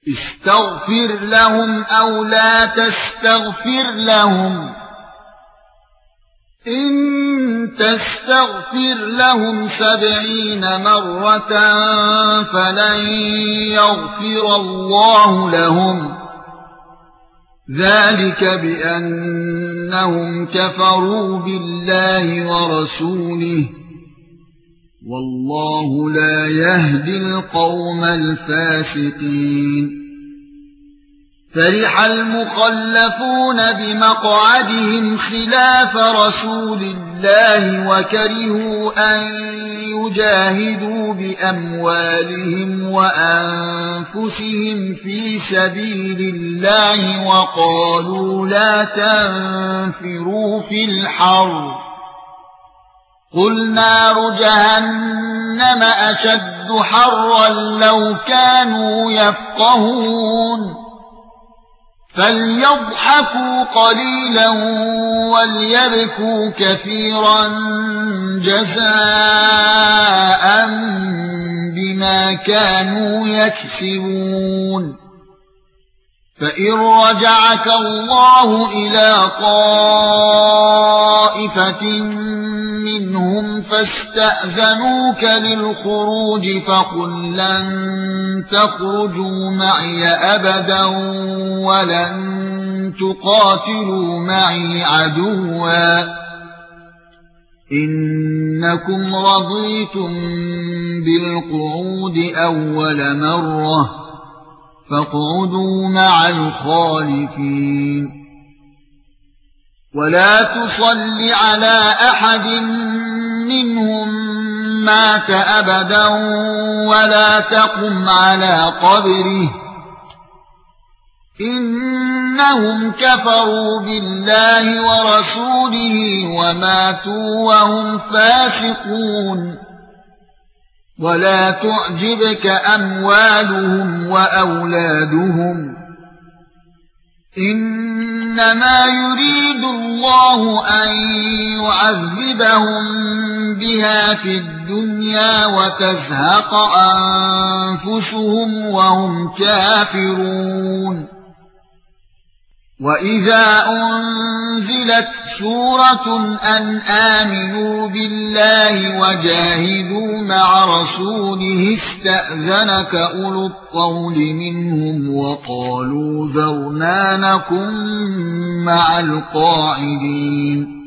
استغفر لهم أو لا تستغفر لهم إن تستغفر لهم 70 مرة فلن يغفر الله لهم ذلك بأنهم كفروا بالله ورسوله والله لا يهدي القوم الفاسقين فرح المخلفون بمقعدهم خلاف رسول الله وكرهوا أن يجاهدوا بأموالهم وأنفسهم في سبيل الله وقالوا لا تنفروا في الحر قل نار جهنم أشد حرا لو كانوا يفقهون فليضحكوا قليلا وليبكوا كثيرا جزاء بما كانوا يكسبون فإن رجعك الله إلى طائفة منهم فاستأذنوك للخروج فقل لن تخرجوا معي أبدا ولن تقاتلوا معي عدوا إنكم رضيتم بالقعود أول مرة فاقعدوا مع الخالفين ولا تصل على أحد منهم مات أبدا ولا تقم على قبره إنهم كفروا بالله ورسوله وماتوا وهم فاسقون ولا تعجبك أموالهم وأولادهم إنما يريد الله أن يعذبهم بها في الدنيا وتزهق أنفسهم وهم كافرون وَإِذَا أُنْزِلَتْ سُورَةٌ أَنْ آمِنُوا بِاللَّهِ وَجَاهِدُوا مَعَ رَسُولِهِ اسْتَأْذَنَكَ أُولُو الطَّوْلِ مِنْهُمْ وَقَالُوا ذَرْنَا نَكُن مَّعَ الْقَاعِدِينَ